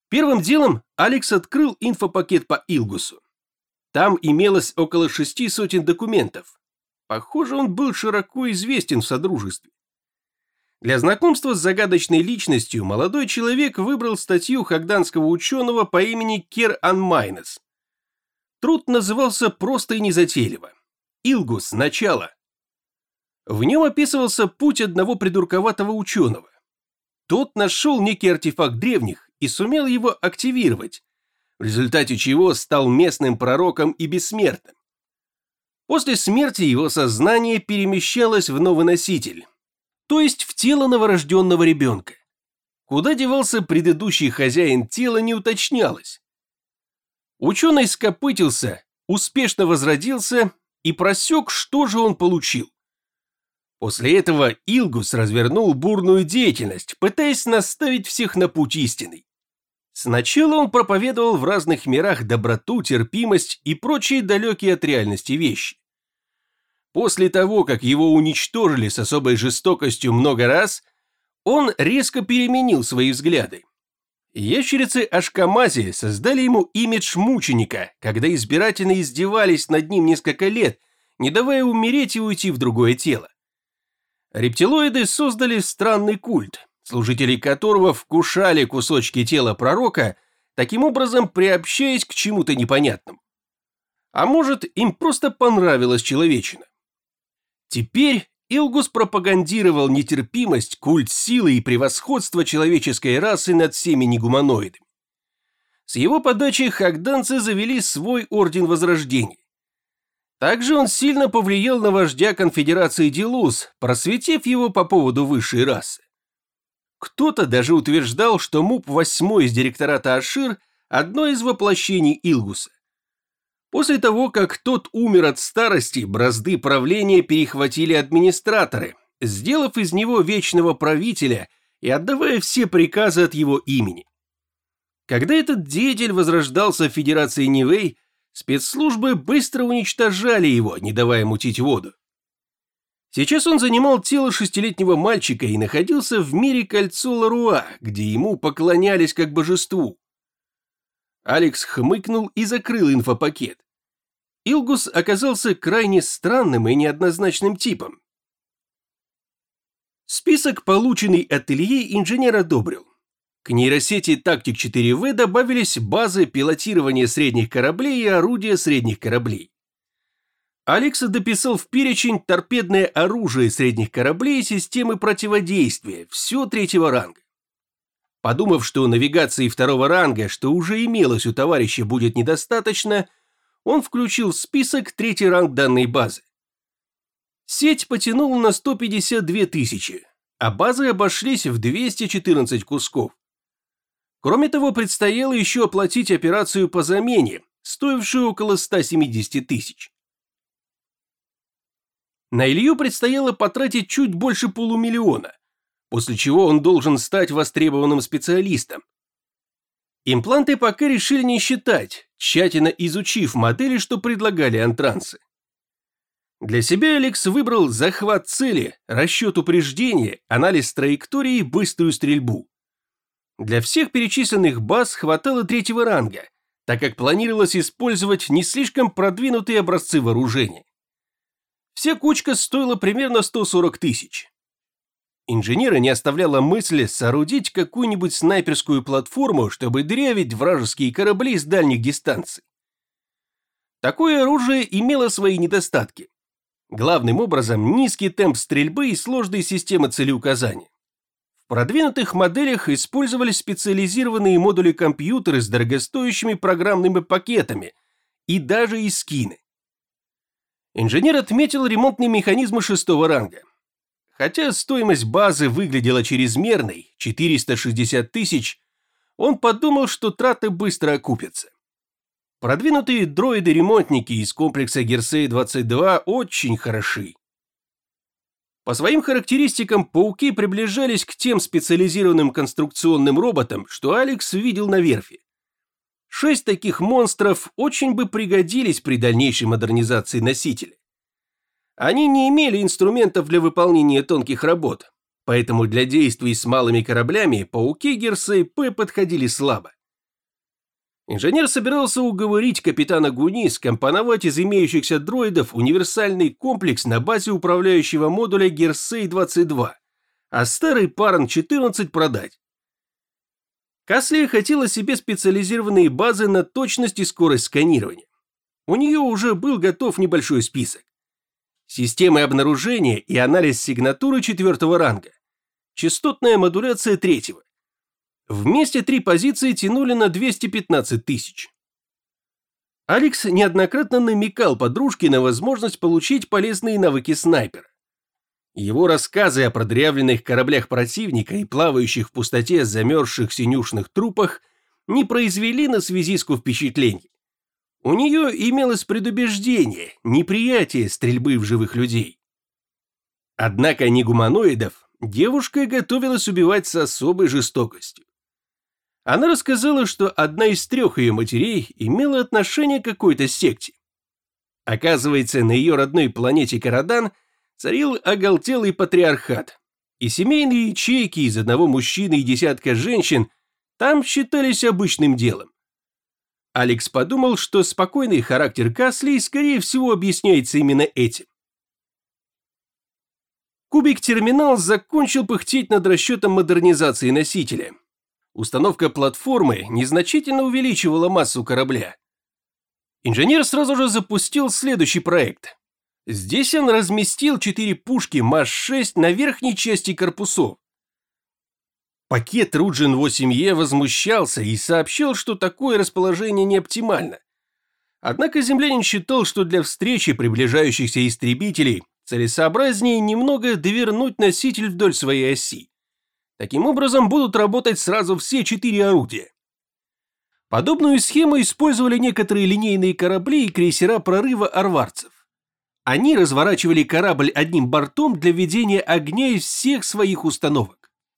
Первым делом Алекс открыл инфопакет по Илгусу. Там имелось около 600 документов. Похоже, он был широко известен в Содружестве. Для знакомства с загадочной личностью молодой человек выбрал статью хагданского ученого по имени Кер Анмайнес. Труд назывался просто и незатейливо. «Илгус. Начало». В нем описывался путь одного придурковатого ученого. Тот нашел некий артефакт древних и сумел его активировать, в результате чего стал местным пророком и бессмертным. После смерти его сознание перемещалось в новый носитель, то есть в тело новорожденного ребенка. Куда девался предыдущий хозяин тела, не уточнялось. Ученый скопытился, успешно возродился и просек, что же он получил. После этого Илгус развернул бурную деятельность, пытаясь наставить всех на путь истинный. Сначала он проповедовал в разных мирах доброту, терпимость и прочие далекие от реальности вещи. После того, как его уничтожили с особой жестокостью много раз, он резко переменил свои взгляды. Ящерицы Ашкамази создали ему имидж мученика, когда избирательно издевались над ним несколько лет, не давая умереть и уйти в другое тело. Рептилоиды создали странный культ, служители которого вкушали кусочки тела пророка, таким образом приобщаясь к чему-то непонятному. А может, им просто понравилась человечина. Теперь Илгус пропагандировал нетерпимость, культ силы и превосходства человеческой расы над всеми негуманоидами. С его подачи хагданцы завели свой Орден Возрождения. Также он сильно повлиял на вождя конфедерации Дилус, просветив его по поводу высшей расы. Кто-то даже утверждал, что МУП-8 из директората Ашир – одно из воплощений Илгуса. После того, как тот умер от старости, бразды правления перехватили администраторы, сделав из него вечного правителя и отдавая все приказы от его имени. Когда этот деятель возрождался в Федерации Нивэй, спецслужбы быстро уничтожали его, не давая мутить воду. Сейчас он занимал тело 6-летнего мальчика и находился в мире Кольцо Ларуа, где ему поклонялись как божеству. Алекс хмыкнул и закрыл инфопакет. Илгус оказался крайне странным и неоднозначным типом. Список, полученный от Ильи, инженер одобрил. К нейросети Тактик 4В добавились базы пилотирования средних кораблей и орудия средних кораблей. Алекс дописал в перечень торпедное оружие средних кораблей и системы противодействия, все 3-го ранга. Подумав, что навигации 2-го ранга, что уже имелось у товарища, будет недостаточно, он включил в список 3-й ранг данной базы. Сеть потянула на 152 тысячи, а базы обошлись в 214 кусков. Кроме того, предстояло еще оплатить операцию по замене, стоившую около 170 тысяч. На Илью предстояло потратить чуть больше $500 000, после чего он должен стать востребованным специалистом. Импланты пока решили не считать, тщательно изучив модели, что предлагали антрансы. Для себя Алекс выбрал захват цели, расчет упреждения, анализ траектории и быструю стрельбу. Для всех перечисленных баз хватало 3-го ранга, так как планировалось использовать не слишком продвинутые образцы вооружения. Вся кучка стоила примерно 140 тысяч. Инженера не оставляла мысли соорудить какую-нибудь снайперскую платформу, чтобы дырявить вражеские корабли с дальних дистанций. Такое оружие имело свои недостатки. Главным образом низкий темп стрельбы и сложные системы целеуказания. В продвинутых моделях использовались специализированные модули компьютера с дорогостоящими программными пакетами и даже эскины. Инженер отметил ремонтные механизмы 6-го ранга. Хотя стоимость базы выглядела чрезмерной, 460 тысяч, он подумал, что траты быстро окупятся. Продвинутые дроиды-ремонтники из комплекса Герсей-22 очень хороши. По своим характеристикам пауки приближались к тем специализированным конструкционным роботам, что Алекс видел на верфи. 6 таких монстров очень бы пригодились при дальнейшей модернизации носителя. Они не имели инструментов для выполнения тонких работ, поэтому для действий с малыми кораблями пауки Герсей-П подходили слабо. Инженер собирался уговорить капитана Гуни скомпоновать из имеющихся дроидов универсальный комплекс на базе управляющего модуля Герсей-22, а старый Парн-14 продать. Касли хотела себе специализированные базы на точность и скорость сканирования. У нее уже был готов небольшой список. Системы обнаружения и анализ сигнатуры 4-го ранга. Частотная модуляция 3-го. Вместе 3 позиции тянули на 215 тысяч. Алекс неоднократно намекал подружке на возможность получить полезные навыки снайпера. Его рассказы о продрявленных кораблях противника и плавающих в пустоте замерзших синюшных трупах не произвели на связистку впечатлений. У нее имелось предубеждение, неприятие стрельбы в живых людей. Однако негуманоидов девушка готовилась убивать с особой жестокостью. Она рассказала, что одна из 3 ее матерей имела отношение к какой-то секте. Оказывается, на ее родной планете Карадан царил оголтелый патриархат, и семейные ячейки из одного мужчины и десятка женщин там считались обычным делом. Алекс подумал, что спокойный характер Касли, скорее всего, объясняется именно этим. Кубик-терминал закончил пыхтеть над расчетом модернизации носителя. Установка платформы незначительно увеличивала массу корабля. Инженер сразу же запустил следующий проект. Здесь он разместил 4 пушки МАЗ-6 на верхней части корпусов. Пакет Руджин-8Е возмущался и сообщил, что такое расположение не оптимально. Однако землянин считал, что для встречи приближающихся истребителей целесообразнее немного довернуть носитель вдоль своей оси. Таким образом будут работать сразу все 4 орудия. Подобную схему использовали некоторые линейные корабли и крейсера прорыва арварцев. Они разворачивали корабль одним бортом для ведения огня из всех своих установок.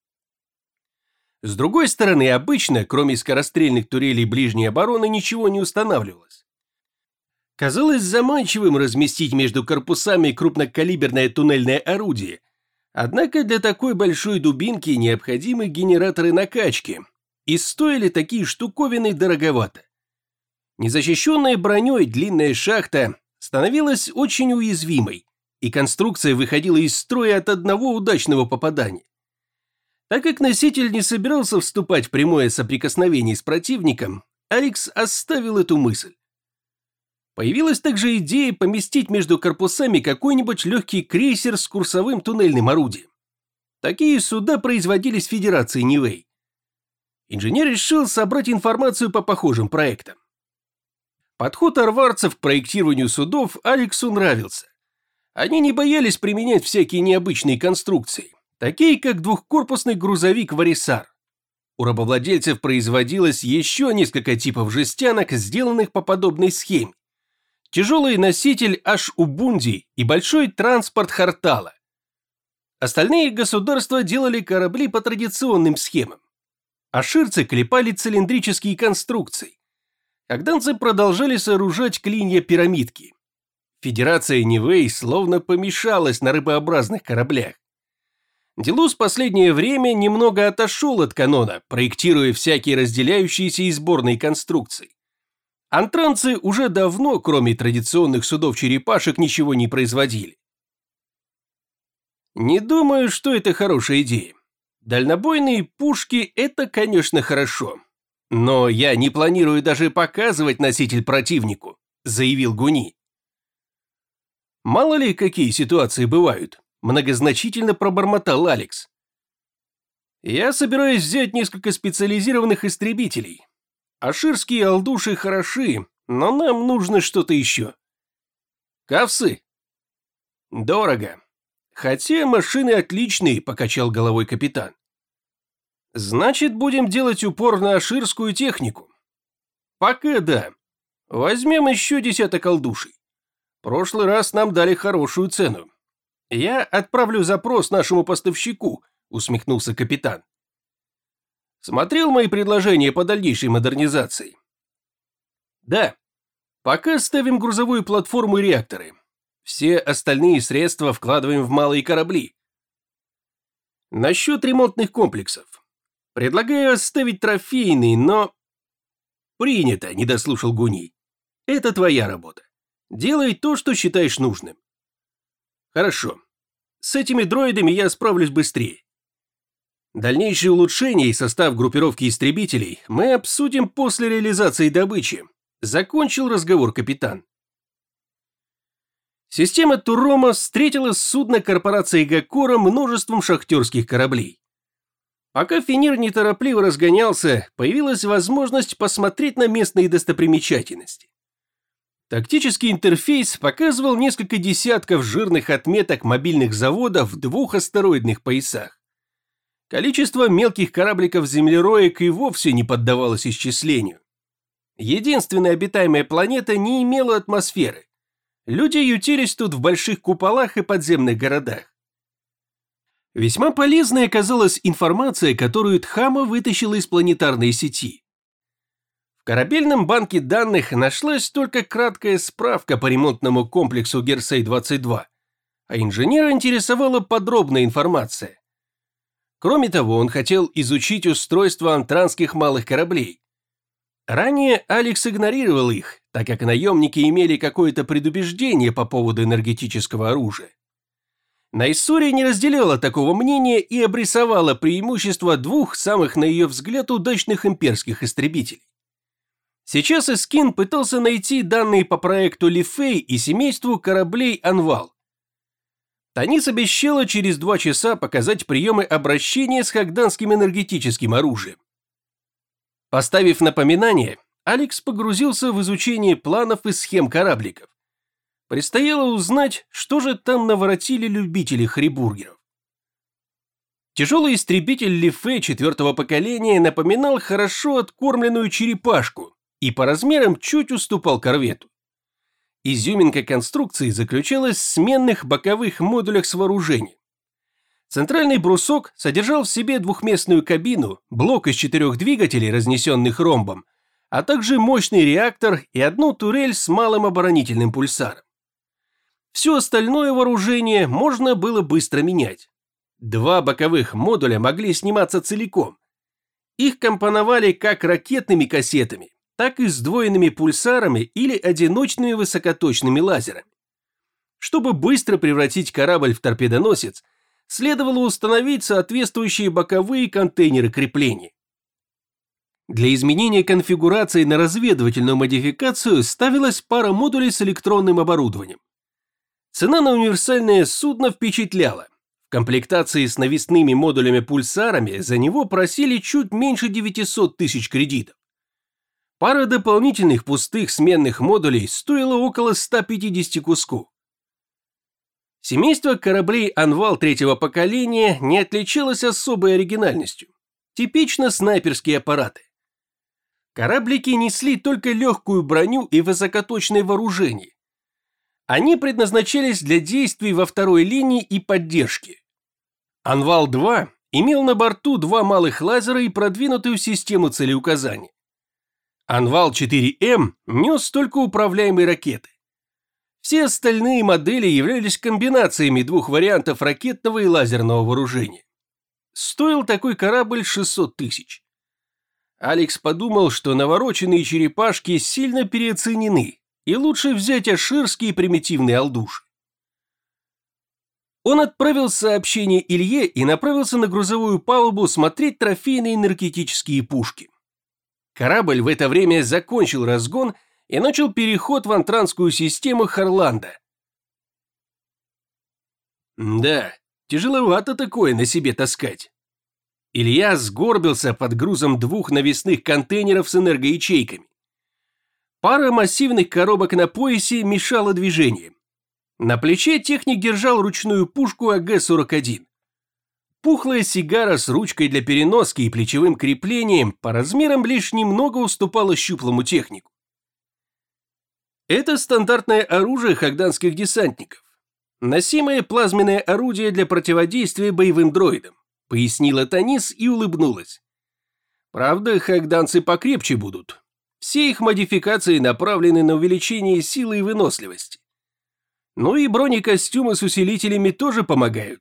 С другой стороны, обычно, кроме скорострельных турелей ближней обороны, ничего не устанавливалось. Казалось заманчивым разместить между корпусами крупнокалиберное туннельное орудие, однако для такой большой дубинки необходимы генераторы накачки, и стоили такие штуковины дороговато. Незащищенная броней длинная шахта становилась очень уязвимой, и конструкция выходила из строя от одного удачного попадания. Так как носитель не собирался вступать в прямое соприкосновение с противником, Алекс оставил эту мысль. Появилась также идея поместить между корпусами какой-нибудь легкий крейсер с курсовым туннельным орудием. Такие суда производились Федерацией Нивэй. Инженер решил собрать информацию по похожим проектам. Подход арварцев к проектированию судов Алексу нравился. Они не боялись применять всякие необычные конструкции, такие как двухкорпусный грузовик «Варисар». У рабовладельцев производилось еще несколько типов жестянок, сделанных по подобной схеме. Тяжелый носитель Аш-Убунди и большой транспорт Хартала. Остальные государства делали корабли по традиционным схемам. Аширцы клепали цилиндрические конструкции. Кагданцы продолжали сооружать клинья-пирамидки. Федерация Нивэй словно помешалась на рыбообразных кораблях. Делус в последнее время немного отошел от канона, проектируя всякие разделяющиеся и сборные конструкции. Антранцы уже давно, кроме традиционных судов-черепашек, ничего не производили. Не думаю, что это хорошая идея. Дальнобойные пушки – это, конечно, хорошо. Но я не планирую даже показывать носитель противнику, заявил Гуни. Мало ли, какие ситуации бывают, многозначительно пробормотал Алекс. Я собираюсь взять несколько специализированных истребителей. Аширские алдуши хороши, но нам нужно что-то еще. Кавсы? Дорого. Хотя машины отличные, покачал головой капитан. Значит, будем делать упор на аширскую технику. Пока да. Возьмем еще 10 алдушей. Прошлый раз нам дали хорошую цену. Я отправлю запрос нашему поставщику, усмехнулся капитан. Смотрел мои предложения по дальнейшей модернизации? Да. Пока ставим грузовую платформу и реакторы. Все остальные средства вкладываем в малые корабли. Насчет ремонтных комплексов. Предлагаю оставить трофейный, но... «Принято», — не дослушал Гуний. «Это твоя работа. Делай то, что считаешь нужным». «Хорошо. С этими дроидами я справлюсь быстрее. Дальнейшие улучшения и состав группировки истребителей мы обсудим после реализации добычи», — закончил разговор капитан. Система Турома встретила судно корпорации Гакора множеством шахтерских кораблей. Пока Фенир неторопливо разгонялся, появилась возможность посмотреть на местные достопримечательности. Тактический интерфейс показывал несколько десятков жирных отметок мобильных заводов в 2 астероидных поясах. Количество мелких корабликов-землероек и вовсе не поддавалось исчислению. Единственная обитаемая планета не имела атмосферы. Люди ютились тут в больших куполах и подземных городах. Весьма полезной оказалась информация, которую Тхама вытащила из планетарной сети. В корабельном банке данных нашлась только краткая справка по ремонтному комплексу Герсей-22, а инженера интересовала подробная информация. Кроме того, он хотел изучить устройство антранских малых кораблей. Ранее Алекс игнорировал их, так как наемники имели какое-то предубеждение по поводу энергетического оружия. Найсури не разделяла такого мнения и обрисовала преимущества 2 самых, на ее взгляд, удачных имперских истребителей. Сейчас Искин пытался найти данные по проекту Лифей и семейству кораблей Анвал. Танис обещала через 2 часа показать приемы обращения с хагданским энергетическим оружием. Поставив напоминание, Алекс погрузился в изучение планов и схем корабликов. Предстояло узнать, что же там наворотили любители хрибургеров. Тяжелый истребитель Лифе 4-го поколения напоминал хорошо откормленную черепашку и по размерам чуть уступал корвету. Изюминка конструкции заключалась в сменных боковых модулях с вооружением. Центральный брусок содержал в себе двухместную кабину, блок из 4 двигателей, разнесенных ромбом, а также мощный реактор и одну турель с малым оборонительным пульсаром. Все остальное вооружение можно было быстро менять. 2 боковых модуля могли сниматься целиком. Их компоновали как ракетными кассетами, так и сдвоенными пульсарами или одиночными высокоточными лазерами. Чтобы быстро превратить корабль в торпедоносец, следовало установить соответствующие боковые контейнеры крепления. Для изменения конфигурации на разведывательную модификацию ставилась пара модулей с электронным оборудованием. Цена на универсальное судно впечатляла. В комплектации с навесными модулями-пульсарами за него просили чуть меньше 900 тысяч кредитов. Пара дополнительных пустых сменных модулей стоила около 150 кусков. Семейство кораблей Анвал 3-го поколения не отличалось особой оригинальностью. Типично снайперские аппараты. Кораблики несли только легкую броню и высокоточное вооружение. Они предназначались для действий во второй линии и поддержки. Анвал-2 имел на борту 2 малых лазера и продвинутую систему целеуказания. Анвал-4М нес только управляемые ракеты. Все остальные модели являлись комбинациями 2 вариантов ракетного и лазерного вооружения. Стоил такой корабль 600 тысяч. Алекс подумал, что навороченные черепашки сильно переоценены, и лучше взять аширские примитивные алдуши. Он отправил сообщение Илье и направился на грузовую палубу смотреть трофейные энергетические пушки. Корабль в это время закончил разгон и начал переход в антранскую систему Харланда. Да, тяжеловато такое на себе таскать. Илья сгорбился под грузом 2 навесных контейнеров с энергоячейками. Пара массивных коробок на поясе мешала движению. На плече техник держал ручную пушку АГ-41. Пухлая сигара с ручкой для переноски и плечевым креплением по размерам лишь немного уступала щуплому технику. Это стандартное оружие хагданских десантников. Носимое плазменное орудие для противодействия боевым дроидам, пояснила Танис и улыбнулась. Правда, хагданцы покрепче будут. Все их модификации направлены на увеличение силы и выносливости. Ну и бронекостюмы с усилителями тоже помогают.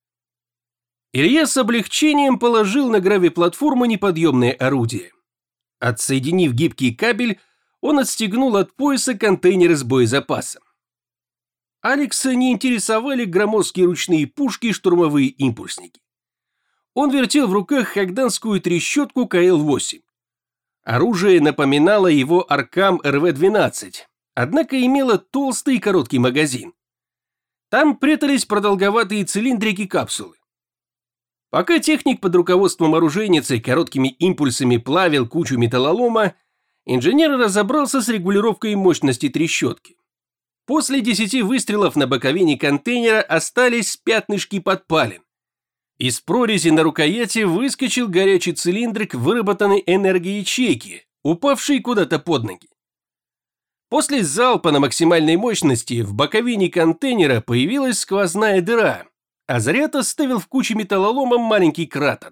Илья с облегчением положил на гравиплатформу неподъемное орудие. Отсоединив гибкий кабель, он отстегнул от пояса контейнеры с боезапасом. Алекса не интересовали громоздкие ручные пушки и штурмовые импульсники. Он вертел в руках хагданскую трещотку КЛ-8. Оружие напоминало его Аркам РВ-12, однако имело толстый и короткий магазин. Там прятались продолговатые цилиндрики капсулы. Пока техник под руководством оружейницы короткими импульсами плавил кучу металлолома, инженер разобрался с регулировкой мощности трещотки. После 10 выстрелов на боковине контейнера остались пятнышки подпалин. Из прорези на рукояти выскочил горячий цилиндрик выработанной энергоячейки, упавший куда-то под ноги. После залпа на максимальной мощности в боковине контейнера появилась сквозная дыра, а заряд оставил в куче металлолома маленький кратер.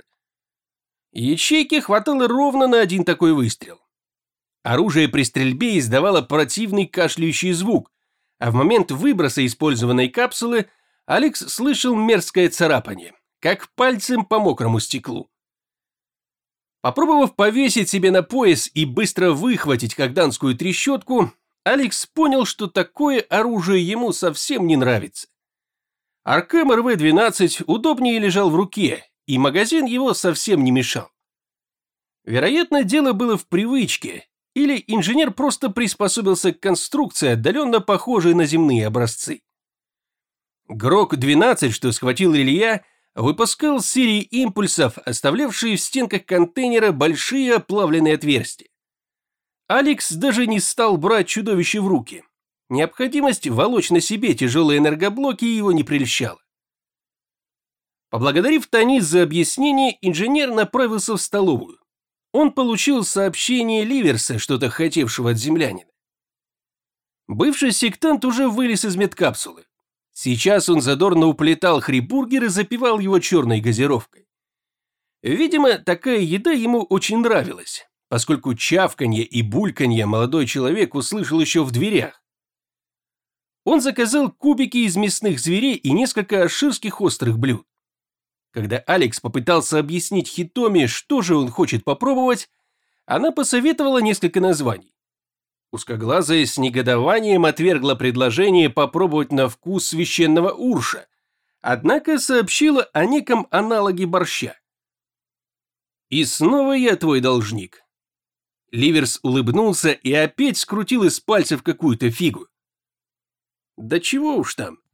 Ячейки хватало ровно на один такой выстрел. Оружие при стрельбе издавало противный кашляющий звук, а в момент выброса использованной капсулы Алекс слышал мерзкое царапание, как пальцем по мокрому стеклу. Попробовав повесить себе на пояс и быстро выхватить хагданскую трещотку, Алекс понял, что такое оружие ему совсем не нравится. Аркам РВ-12 удобнее лежал в руке, и магазин его совсем не мешал. Вероятно, дело было в привычке, или инженер просто приспособился к конструкции, отдаленно похожей на земные образцы. ГРОК-12, что схватил Илья, выпускал серии импульсов, оставлявшие в стенках контейнера большие оплавленные отверстия. Алекс даже не стал брать чудовище в руки. Необходимость волочь на себе тяжелые энергоблоки его не прельщала. Поблагодарив Танис за объяснение, инженер направился в столовую. Он получил сообщение Ливерса, что-то хотевшего от землянина. Бывший сектант уже вылез из медкапсулы. Сейчас он задорно уплетал хрибургер и запивал его черной газировкой. Видимо, такая еда ему очень нравилась, поскольку чавканье и бульканье молодой человек услышал еще в дверях. Он заказал кубики из мясных зверей и несколько аширских острых блюд. Когда Алекс попытался объяснить Хитоми, что же он хочет попробовать, она посоветовала несколько названий. Узкоглазая с негодованием отвергла предложение попробовать на вкус священного урша, однако сообщила о неком аналоге борща. «И снова я твой должник». Ливерс улыбнулся и опять скрутил из пальцев какую-то фигу. «Да чего уж там,